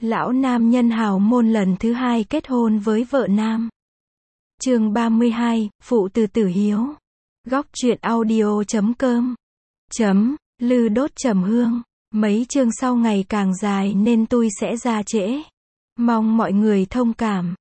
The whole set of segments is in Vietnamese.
Lão nam nhân hào môn lần thứ 2 kết hôn với vợ nam. Chương 32, Phụ từ tử hiếu. Góc truyện audio.com Lư đốt trầm hương. Mấy chương sau ngày càng dài nên tôi sẽ ra trễ. Mong mọi người thông cảm.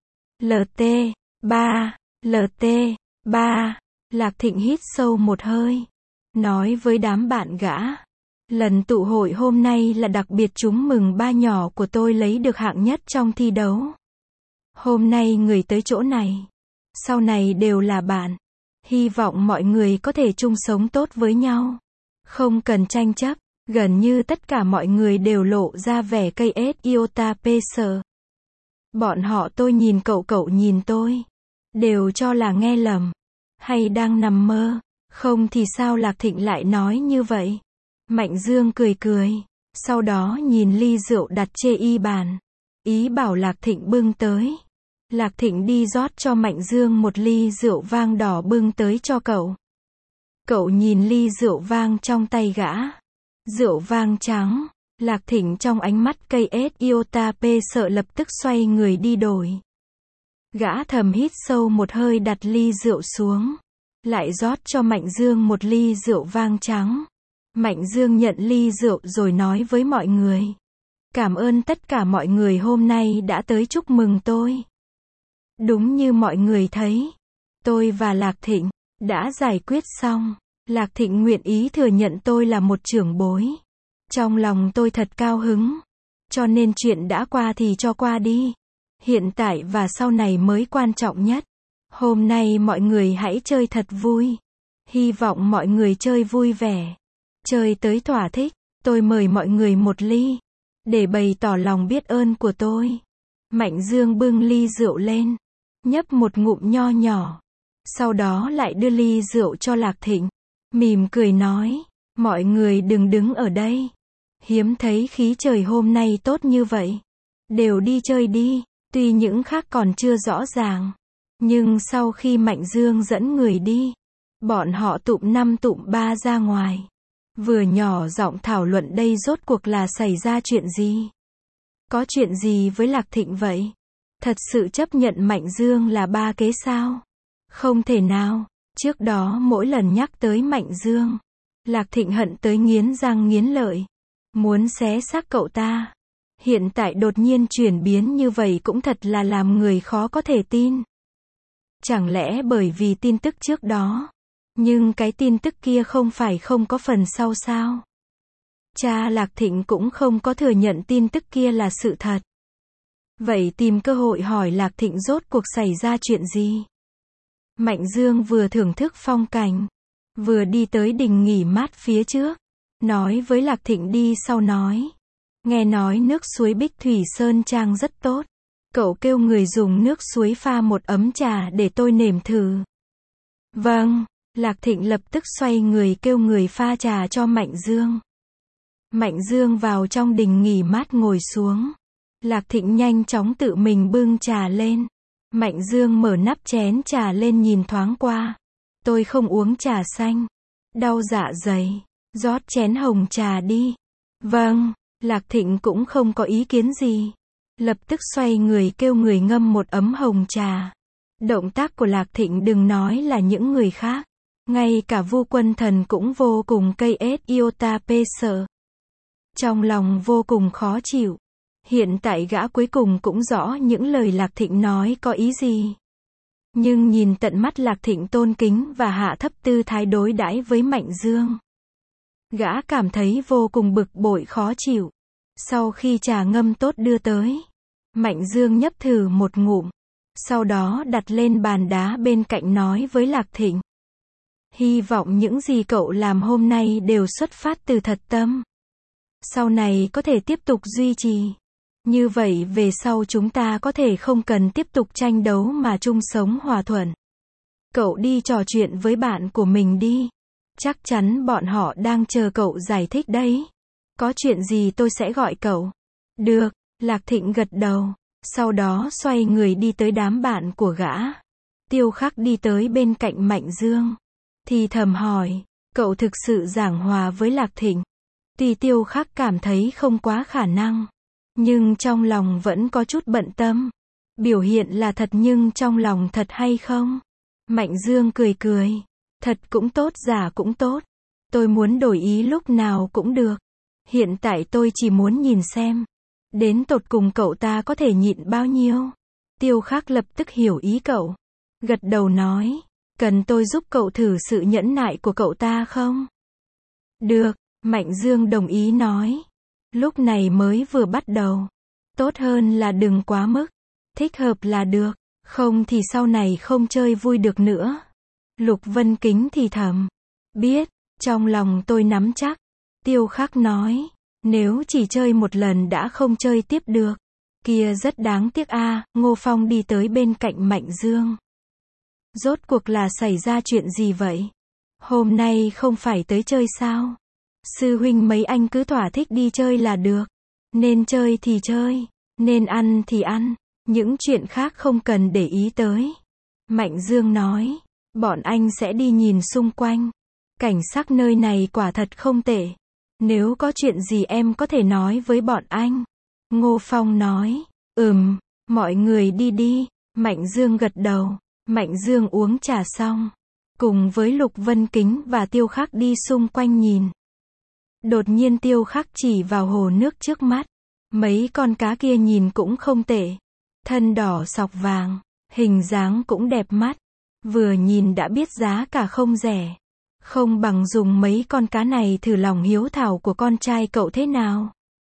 LT3 Lạc Thịnh hít sâu một hơi, nói với đám bạn gã. Lần tụ hội hôm nay là đặc biệt, chúng mừng ba nhỏ của tôi lấy được hạng nhất trong thi đấu. Hôm nay người tới chỗ này, sau này đều là bạn. Hy vọng mọi người có thể chung sống tốt với nhau. Không cần tranh chấp. Gần như tất cả mọi người đều lộ ra vẻ cây ết iota pê sờ. Bọn họ tôi nhìn cậu nhìn tôi. Đều cho là nghe lầm. Hay đang nằm mơ. Không thì sao Lạc Thịnh lại nói như vậy. Mạnh Dương cười. Sau đó nhìn ly rượu đặt chê y bàn. Ý bảo Lạc Thịnh bưng tới. Lạc Thịnh đi rót cho Mạnh Dương một ly rượu vang đỏ bưng tới cho cậu. Cậu nhìn ly rượu vang trong tay gã. Rượu vang trắng. Lạc Thịnh trong ánh mắt cây ết iota pê sợ lập tức xoay người đi đổi. Gã thầm hít sâu một hơi đặt ly rượu xuống. Lại rót cho Mạnh Dương một ly rượu vang trắng. Mạnh Dương nhận ly rượu rồi nói với mọi người. Cảm ơn tất cả mọi người hôm nay đã tới chúc mừng tôi. Đúng như mọi người thấy, tôi và Lạc Thịnh đã giải quyết xong. Lạc Thịnh nguyện ý thừa nhận tôi là một trưởng bối. Trong lòng tôi thật cao hứng. Cho nên chuyện đã qua thì cho qua đi. Hiện tại và sau này mới quan trọng nhất. Hôm nay mọi người hãy chơi thật vui. Hy vọng mọi người chơi vui vẻ. Chơi tới thỏa thích. Tôi mời mọi người một ly. Để bày tỏ lòng biết ơn của tôi. Mạnh Dương bưng ly rượu lên. Nhấp một ngụm nho nhỏ. Sau đó lại đưa ly rượu cho Lạc Thịnh. Mỉm cười nói. Mọi người đừng đứng ở đây. Hiếm thấy khí trời hôm nay tốt như vậy. Đều đi chơi đi. Tuy những khác còn chưa rõ ràng. Nhưng sau khi Mạnh Dương dẫn người đi. Bọn họ tụm 5 tụm 3 ra ngoài. Vừa nhỏ giọng thảo luận đây rốt cuộc là xảy ra chuyện gì. Có chuyện gì với Lạc Thịnh vậy? Thật sự chấp nhận Mạnh Dương là ba kế sao? Không thể nào. Trước đó mỗi lần nhắc tới Mạnh Dương, Lạc Thịnh hận tới nghiến răng nghiến lợi. Muốn xé xác cậu ta. Hiện tại đột nhiên chuyển biến như vậy cũng thật là làm người khó có thể tin. Chẳng lẽ bởi vì tin tức trước đó? Nhưng cái tin tức kia không phải không có phần sau sao? Cha Lạc Thịnh cũng không có thừa nhận tin tức kia là sự thật. Vậy tìm cơ hội hỏi Lạc Thịnh rốt cuộc xảy ra chuyện gì? Mạnh Dương vừa thưởng thức phong cảnh, vừa đi tới đình nghỉ mát phía trước. Nói với Lạc Thịnh đi sau nói. Nghe nói nước suối Bích Thủy Sơn Trang rất tốt. Cậu kêu người dùng nước suối pha một ấm trà để tôi nếm thử. Vâng. Lạc Thịnh lập tức xoay người kêu người pha trà cho Mạnh Dương. Mạnh Dương vào trong đình nghỉ mát ngồi xuống. Lạc Thịnh nhanh chóng tự mình bưng trà lên. Mạnh Dương mở nắp chén trà lên nhìn thoáng qua. Tôi không uống trà xanh. Đau dạ dày. Rót chén hồng trà đi. Vâng. Lạc Thịnh cũng không có ý kiến gì. Lập tức xoay người kêu người ngâm một ấm hồng trà. Động tác của Lạc Thịnh đừng nói là những người khác. Ngay cả Vu Quân Thần cũng vô cùng cây ết iota pê sợ. Trong lòng vô cùng khó chịu. Hiện tại gã cuối cùng cũng rõ những lời Lạc Thịnh nói có ý gì. Nhưng nhìn tận mắt Lạc Thịnh tôn kính và hạ thấp tư thái đối đãi với Mạnh Dương. Gã cảm thấy vô cùng bực bội khó chịu. Sau khi trà ngâm tốt đưa tới, Mạnh Dương nhấp thử một ngụm. Sau đó đặt lên bàn đá bên cạnh nói với Lạc Thịnh. Hy vọng những gì cậu làm hôm nay đều xuất phát từ thật tâm. Sau này có thể tiếp tục duy trì. Như vậy về sau chúng ta có thể không cần tiếp tục tranh đấu mà chung sống hòa thuận. Cậu đi trò chuyện với bạn của mình đi. Chắc chắn bọn họ đang chờ cậu giải thích đấy. Có chuyện gì tôi sẽ gọi cậu. Được, Lạc Thịnh gật đầu. Sau đó xoay người đi tới đám bạn của gã. Tiêu Khắc đi tới bên cạnh Mạnh Dương. Thì thầm hỏi, cậu thực sự giảng hòa với Lạc Thịnh? Tuy Tiêu Khắc cảm thấy không quá khả năng. nhưng trong lòng vẫn có chút bận tâm. Biểu hiện là thật nhưng trong lòng thật hay không? Mạnh Dương cười cười. Thật cũng tốt, giả cũng tốt. Tôi muốn đổi ý lúc nào cũng được. Hiện tại tôi chỉ muốn nhìn xem. Đến tột cùng cậu ta có thể nhịn bao nhiêu? Tiêu Khắc lập tức hiểu ý cậu. Gật đầu nói. Cần tôi giúp cậu thử sự nhẫn nại của cậu ta không? Được, Mạnh Dương đồng ý nói. Lúc này mới vừa bắt đầu. Tốt hơn là đừng quá mức. Thích hợp là được. Không thì sau này không chơi vui được nữa. Lục Vân Kính thì thầm. Biết, trong lòng tôi nắm chắc. Tiêu Khắc nói. Nếu chỉ chơi một lần đã không chơi tiếp được. Kia rất đáng tiếc a. Ngô Phong đi tới bên cạnh Mạnh Dương. Rốt cuộc là xảy ra chuyện gì vậy? Hôm nay không phải tới chơi sao? Sư huynh mấy anh cứ thỏa thích đi chơi là được. Nên chơi thì chơi. Nên ăn thì ăn. Những chuyện khác không cần để ý tới. Mạnh Dương nói. Bọn anh sẽ đi nhìn xung quanh. Cảnh sắc nơi này quả thật không tệ. Nếu có chuyện gì em có thể nói với bọn anh. Ngô Phong nói. Mọi người đi đi. Mạnh Dương gật đầu. Mạnh Dương uống trà xong. Cùng với Lục Vân Kính và Tiêu Khắc đi xung quanh nhìn. Đột nhiên Tiêu Khắc chỉ vào hồ nước trước mắt. Mấy con cá kia nhìn cũng không tệ. Thân đỏ sọc vàng. Hình dáng cũng đẹp mắt. Vừa nhìn đã biết giá cả không rẻ. Không bằng dùng mấy con cá này thử lòng hiếu thảo của con trai cậu thế nào.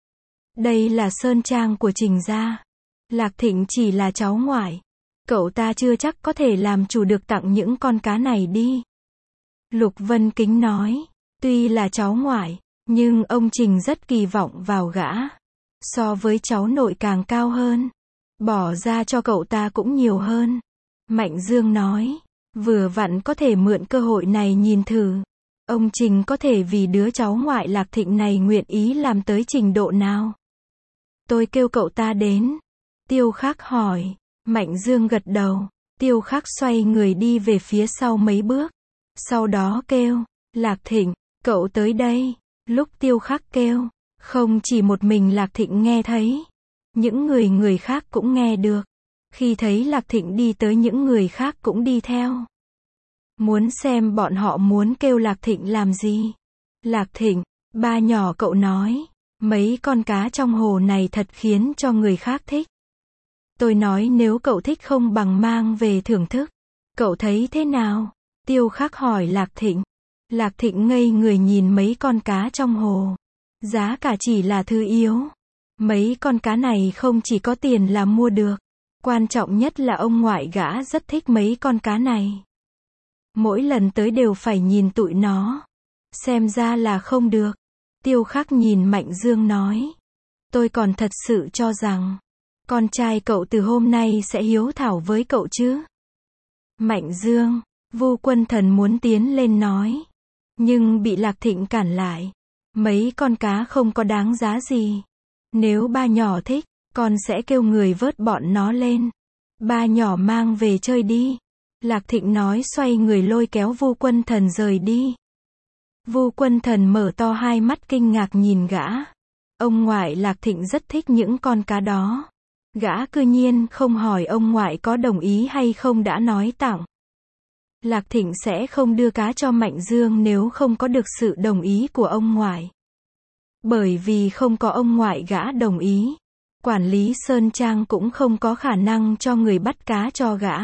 Đây là sơn trang của Trình gia. Lạc Thịnh chỉ là cháu ngoại. Cậu ta chưa chắc có thể làm chủ được tặng những con cá này đi. Lục Vân Kính nói. Tuy là cháu ngoại, nhưng ông Trình rất kỳ vọng vào gã. So với cháu nội càng cao hơn. Bỏ ra cho cậu ta cũng nhiều hơn. Mạnh Dương nói. Vừa vặn có thể mượn cơ hội này nhìn thử. Ông Trình có thể vì đứa cháu ngoại Lạc Thịnh này nguyện ý làm tới trình độ nào? Tôi kêu cậu ta đến. Tiêu Khắc hỏi. Mạnh Dương gật đầu. Tiêu Khắc xoay người đi về phía sau mấy bước. Sau đó kêu. Lạc Thịnh, cậu tới đây. Lúc Tiêu Khắc kêu. Không chỉ một mình Lạc Thịnh nghe thấy. Những người khác cũng nghe được. Khi thấy Lạc Thịnh đi tới những người khác cũng đi theo. Muốn xem bọn họ muốn kêu Lạc Thịnh làm gì. Lạc Thịnh, ba nhỏ cậu nói. Mấy con cá trong hồ này thật khiến cho người khác thích. Tôi nói nếu cậu thích không bằng mang về thưởng thức. Cậu thấy thế nào? Tiêu Khắc hỏi Lạc Thịnh. Lạc Thịnh ngây người nhìn mấy con cá trong hồ. Giá cả chỉ là thứ yếu. Mấy con cá này không chỉ có tiền là mua được. Quan trọng nhất là ông ngoại gã rất thích mấy con cá này. Mỗi lần tới đều phải nhìn tụi nó. Xem ra là không được. Tiêu Khắc nhìn Mạnh Dương nói. Tôi còn thật sự cho rằng. Con trai cậu từ hôm nay sẽ hiếu thảo với cậu chứ. Mạnh Dương. Vu Quân Thần muốn tiến lên nói. Nhưng bị Lạc Thịnh cản lại. Mấy con cá không có đáng giá gì. Nếu ba nhỏ thích, con sẽ kêu người vớt bọn nó lên. Ba nhỏ mang về chơi đi. Lạc Thịnh nói xoay người lôi kéo Vu Quân Thần rời đi. Vu Quân Thần mở to hai mắt kinh ngạc nhìn gã. Ông ngoại Lạc Thịnh rất thích những con cá đó. Gã cư nhiên không hỏi ông ngoại có đồng ý hay không đã nói tặng. Lạc Thịnh sẽ không đưa cá cho Mạnh Dương nếu không có được sự đồng ý của ông ngoại. Bởi vì không có ông ngoại gã đồng ý. Quản lý Sơn Trang cũng không có khả năng cho người bắt cá cho gã.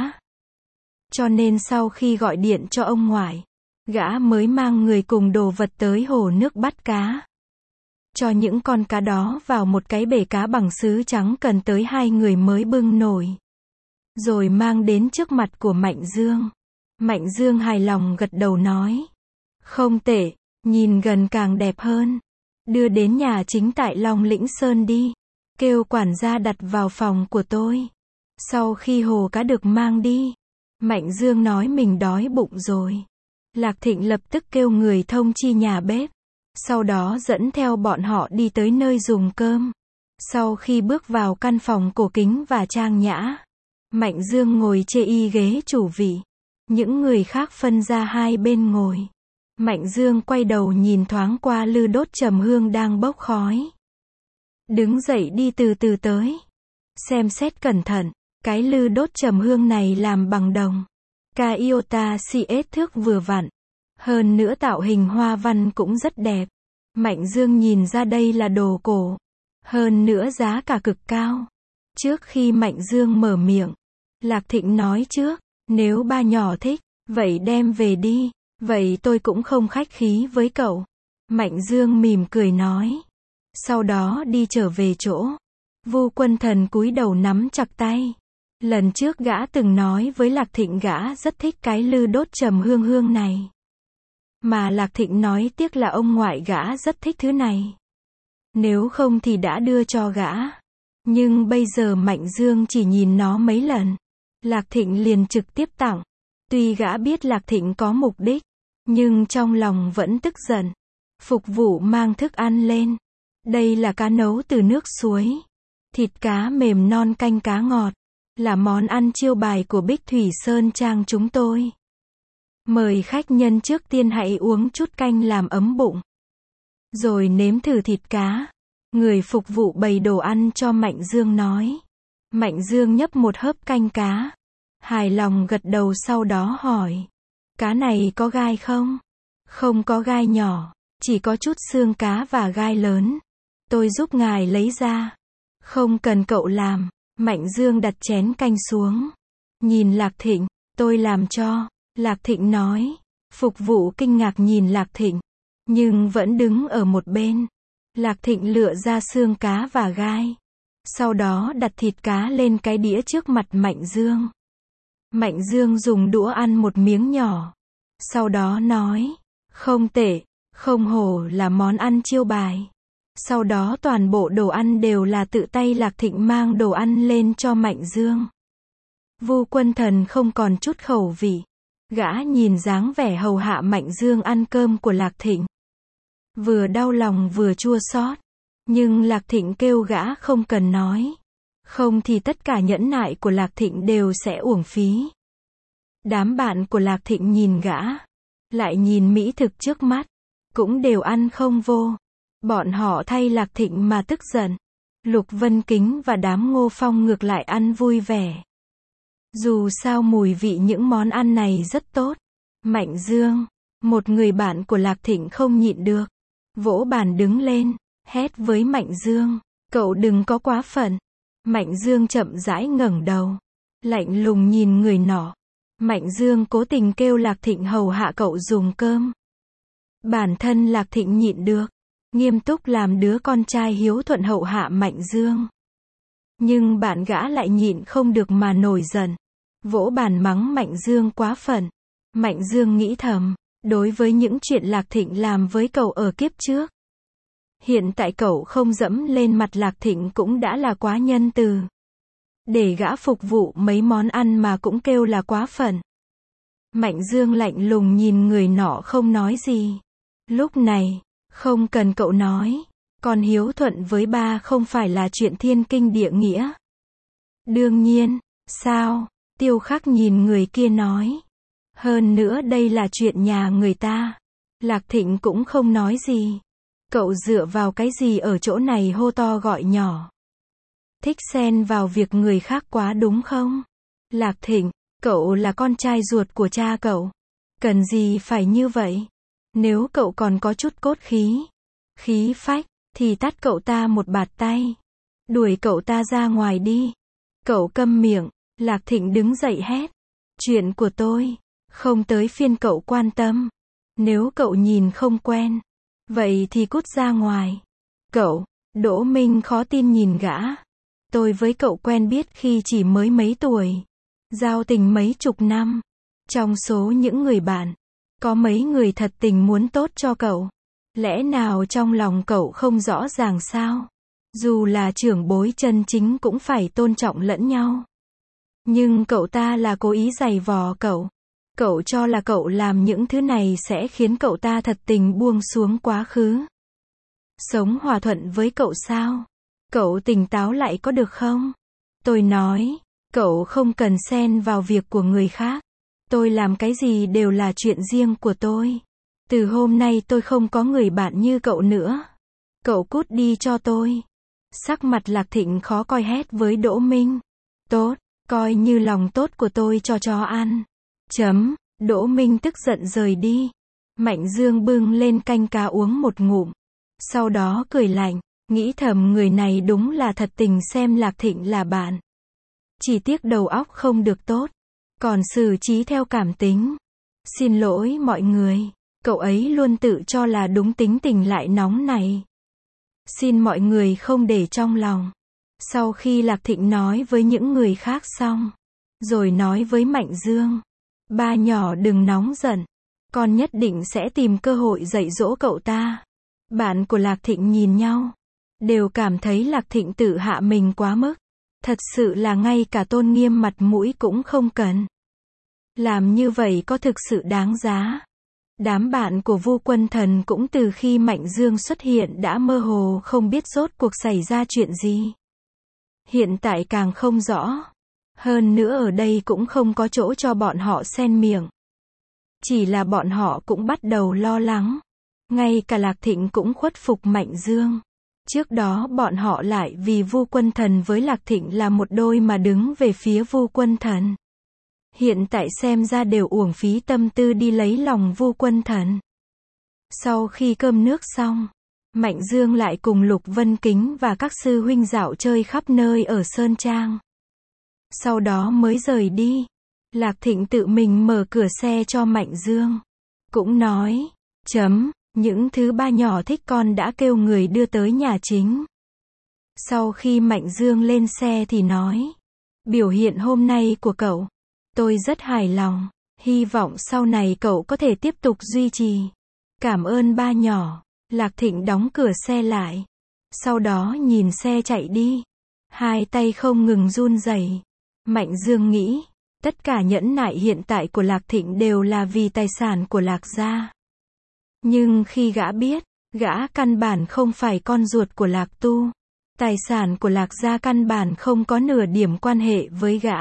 Cho nên sau khi gọi điện cho ông ngoại, gã mới mang người cùng đồ vật tới hồ nước bắt cá. Cho những con cá đó vào một cái bể cá bằng sứ trắng cần tới 2 người mới bưng nổi. Rồi mang đến trước mặt của Mạnh Dương. Mạnh Dương hài lòng gật đầu nói. Không tệ, nhìn gần càng đẹp hơn. Đưa đến nhà chính tại Long Lĩnh Sơn đi. Kêu quản gia đặt vào phòng của tôi. Sau khi hồ cá được mang đi, Mạnh Dương nói mình đói bụng rồi. Lạc Thịnh lập tức kêu người thông chi nhà bếp. Sau đó dẫn theo bọn họ đi tới nơi dùng cơm. Sau khi bước vào căn phòng cổ kính và trang nhã, Mạnh Dương ngồi chê y ghế chủ vị. Những người khác phân ra hai bên ngồi. Mạnh Dương quay đầu nhìn thoáng qua lư đốt trầm hương đang bốc khói. Đứng dậy đi từ từ tới. Xem xét cẩn thận, cái lư đốt trầm hương này làm bằng đồng. Ca iota CS thước vừa vặn. Hơn nữa tạo hình hoa văn cũng rất đẹp. Mạnh Dương nhìn ra đây là đồ cổ. Hơn nữa giá cả cực cao. Trước khi Mạnh Dương mở miệng, Lạc Thịnh nói trước, nếu ba nhỏ thích, vậy đem về đi, vậy tôi cũng không khách khí với cậu. Mạnh Dương mỉm cười nói. Sau đó đi trở về chỗ. Vu Quân Thần cúi đầu nắm chặt tay. Lần trước gã từng nói với Lạc Thịnh gã rất thích cái lư đốt trầm hương hương này. Mà Lạc Thịnh nói tiếc là ông ngoại gã rất thích thứ này. Nếu không thì đã đưa cho gã. Nhưng bây giờ Mạnh Dương chỉ nhìn nó mấy lần. Lạc Thịnh liền trực tiếp tặng. Tuy gã biết Lạc Thịnh có mục đích, nhưng trong lòng vẫn tức giận. Phục vụ mang thức ăn lên. Đây là cá nấu từ nước suối. Thịt cá mềm non canh cá ngọt. Là món ăn chiêu bài của Bích Thủy Sơn Trang chúng tôi. Mời khách nhân trước tiên hãy uống chút canh làm ấm bụng. Rồi nếm thử thịt cá. Người phục vụ bày đồ ăn cho Mạnh Dương nói. Mạnh Dương nhấp một hớp canh cá. Hài lòng gật đầu sau đó hỏi. Cá này có gai không? Không có gai nhỏ. Chỉ có chút xương cá và gai lớn. Tôi giúp ngài lấy ra. Không cần cậu làm. Mạnh Dương đặt chén canh xuống. Nhìn Lạc Thịnh. Tôi làm cho. Lạc Thịnh nói. Phục vụ kinh ngạc nhìn Lạc Thịnh. Nhưng vẫn đứng ở một bên. Lạc Thịnh lựa ra xương cá và gai. Sau đó đặt thịt cá lên cái đĩa trước mặt Mạnh Dương. Mạnh Dương dùng đũa ăn một miếng nhỏ. Sau đó nói. Không tệ. Không hổ là món ăn chiêu bài. Sau đó toàn bộ đồ ăn đều là tự tay Lạc Thịnh mang đồ ăn lên cho Mạnh Dương. Vu Quân Thần không còn chút khẩu vị. Gã nhìn dáng vẻ hầu hạ Mạnh Dương ăn cơm của Lạc Thịnh. Vừa đau lòng vừa chua xót. Nhưng Lạc Thịnh kêu gã không cần nói. Không thì tất cả nhẫn nại của Lạc Thịnh đều sẽ uổng phí. Đám bạn của Lạc Thịnh nhìn gã. Lại nhìn mỹ thực trước mắt. Cũng đều ăn không vô. Bọn họ thay Lạc Thịnh mà tức giận. Lục Vân Kính và đám Ngô Phong ngược lại ăn vui vẻ. Dù sao mùi vị những món ăn này rất tốt. Mạnh Dương, một người bạn của Lạc Thịnh không nhịn được. Vỗ bàn đứng lên, hét với Mạnh Dương. Cậu đừng có quá phận. Mạnh Dương chậm rãi ngẩng đầu. Lạnh lùng nhìn người nọ. Mạnh Dương cố tình kêu Lạc Thịnh hầu hạ cậu dùng cơm. Bản thân Lạc Thịnh nhịn được. Nghiêm túc làm đứa con trai hiếu thuận hậu hạ Mạnh Dương. Nhưng bạn gã lại nhịn không được mà nổi giận. Vỗ bàn mắng Mạnh Dương quá phận. Mạnh Dương nghĩ thầm. Đối với những chuyện Lạc Thịnh làm với cậu ở kiếp trước. Hiện tại cậu không dẫm lên mặt Lạc Thịnh cũng đã là quá nhân từ. Để gã phục vụ mấy món ăn mà cũng kêu là quá phận. Mạnh Dương lạnh lùng nhìn người nọ không nói gì. Lúc này, không cần cậu nói. Con hiếu thuận với ba không phải là chuyện thiên kinh địa nghĩa. Đương nhiên, sao? Tiêu Khắc nhìn người kia nói. Hơn nữa đây là chuyện nhà người ta. Lạc Thịnh cũng không nói gì. Cậu dựa vào cái gì ở chỗ này hô to gọi nhỏ? Thích xen vào việc người khác quá đúng không? Lạc Thịnh, cậu là con trai ruột của cha cậu. Cần gì phải như vậy? Nếu cậu còn có chút cốt khí, khí phách, thì tát cậu ta một bạt tay. Đuổi cậu ta ra ngoài đi. Cậu câm miệng. Lạc Thịnh đứng dậy hét. Chuyện của tôi, không tới phiên cậu quan tâm. Nếu cậu nhìn không quen, vậy thì cút ra ngoài. Cậu, Đỗ Minh khó tin nhìn gã. Tôi với cậu quen biết khi chỉ mới mấy tuổi. Giao tình mấy chục năm. Trong số những người bạn, có mấy người thật tình muốn tốt cho cậu. Lẽ nào trong lòng cậu không rõ ràng sao? Dù là trưởng bối chân chính cũng phải tôn trọng lẫn nhau. Nhưng cậu ta là cố ý giày vò cậu. Cậu cho là cậu làm những thứ này sẽ khiến cậu ta thật tình buông xuống quá khứ. Sống hòa thuận với cậu sao? Cậu tỉnh táo lại có được không? Tôi nói, cậu không cần xen vào việc của người khác. Tôi làm cái gì đều là chuyện riêng của tôi. Từ hôm nay tôi không có người bạn như cậu nữa. Cậu cút đi cho tôi. Sắc mặt Lạc Thịnh khó coi hét với Đỗ Minh. Tốt, coi như lòng tốt của tôi cho chó ăn. Đỗ Minh tức giận rời đi. Mạnh Dương bưng lên canh cá uống một ngụm. Sau đó cười lạnh, nghĩ thầm người này đúng là thật tình xem Lạc Thịnh là bạn. Chỉ tiếc đầu óc không được tốt, còn xử trí theo cảm tính. Xin lỗi mọi người, cậu ấy luôn tự cho là đúng, tính tình lại nóng này. Xin mọi người không để trong lòng. Sau khi Lạc Thịnh nói với những người khác xong, rồi nói với Mạnh Dương, ba nhỏ đừng nóng giận, con nhất định sẽ tìm cơ hội dạy dỗ cậu ta. Bạn của Lạc Thịnh nhìn nhau, đều cảm thấy Lạc Thịnh tự hạ mình quá mức. Thật sự là ngay cả tôn nghiêm mặt mũi cũng không cần. Làm như vậy có thực sự đáng giá? Đám bạn của Vu Quân Thần cũng từ khi Mạnh Dương xuất hiện đã mơ hồ không biết rốt cuộc xảy ra chuyện gì. Hiện tại càng không rõ. Hơn nữa ở đây cũng không có chỗ cho bọn họ xen miệng. Chỉ là bọn họ cũng bắt đầu lo lắng. Ngay cả Lạc Thịnh cũng khuất phục Mạnh Dương. Trước đó bọn họ lại vì Vu Quân Thần với Lạc Thịnh là một đôi mà đứng về phía Vu Quân Thần. Hiện tại xem ra đều uổng phí tâm tư đi lấy lòng Vu Quân Thần. Sau khi cơm nước xong, Mạnh Dương lại cùng Lục Vân Kính và các sư huynh dạo chơi khắp nơi ở Sơn Trang. Sau đó mới rời đi. Lạc Thịnh tự mình mở cửa xe cho Mạnh Dương. Cũng nói, những thứ ba nhỏ thích con đã kêu người đưa tới nhà chính. Sau khi Mạnh Dương lên xe thì nói, biểu hiện hôm nay của cậu, tôi rất hài lòng, hy vọng sau này cậu có thể tiếp tục duy trì. Cảm ơn ba nhỏ. Lạc Thịnh đóng cửa xe lại. Sau đó nhìn xe chạy đi. Hai tay không ngừng run rẩy. Mạnh Dương nghĩ, tất cả nhẫn nại hiện tại của Lạc Thịnh đều là vì tài sản của Lạc gia. Nhưng khi gã biết, gã căn bản không phải con ruột của Lạc Tu. Tài sản của Lạc gia căn bản không có nửa điểm quan hệ với gã.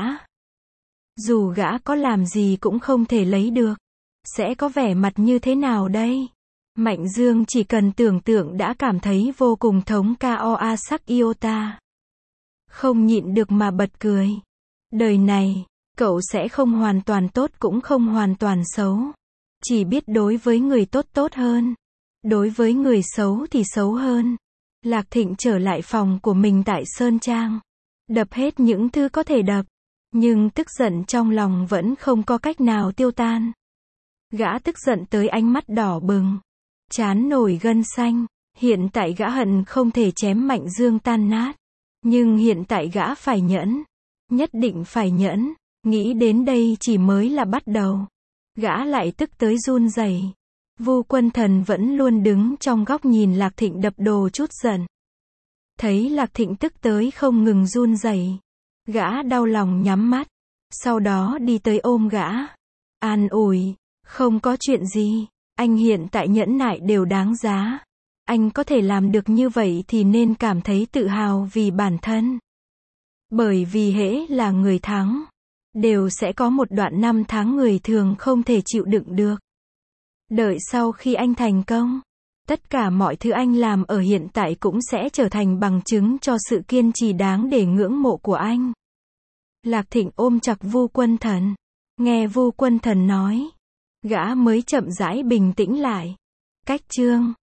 Dù gã có làm gì cũng không thể lấy được. Sẽ có vẻ mặt như thế nào đây? Mạnh Dương chỉ cần tưởng tượng đã cảm thấy vô cùng thống ca sắc iota. Không nhịn được mà bật cười. Đời này, cậu sẽ không hoàn toàn tốt cũng không hoàn toàn xấu. Chỉ biết đối với người tốt tốt hơn. Đối với người xấu thì xấu hơn. Lạc Thịnh trở lại phòng của mình tại Sơn Trang. Đập hết những thứ có thể đập. Nhưng tức giận trong lòng vẫn không có cách nào tiêu tan. Gã tức giận tới ánh mắt đỏ bừng. Trán nổi gân xanh. Hiện tại gã hận không thể chém Mạnh Dương tan nát. Nhưng hiện tại gã phải nhẫn. Nhất định phải nhẫn. Nghĩ đến đây chỉ mới là bắt đầu. Gã lại tức tới run rẩy. Vu Quân Thần vẫn luôn đứng trong góc nhìn Lạc Thịnh đập đồ chút giận. Thấy Lạc Thịnh tức tới không ngừng run rẩy. Gã đau lòng nhắm mắt. Sau đó đi tới ôm gã. An ủi. Không có chuyện gì. Anh hiện tại nhẫn nại đều đáng giá. Anh có thể làm được như vậy thì nên cảm thấy tự hào vì bản thân. Bởi vì hễ là người thắng, đều sẽ có một đoạn năm tháng người thường không thể chịu đựng được. Đợi sau khi anh thành công, tất cả mọi thứ anh làm ở hiện tại cũng sẽ trở thành bằng chứng cho sự kiên trì đáng để ngưỡng mộ của anh. Lạc Thịnh ôm chặt Vu Quân Thần. Nghe Vu Quân Thần nói, gã mới chậm rãi bình tĩnh lại. Cách chương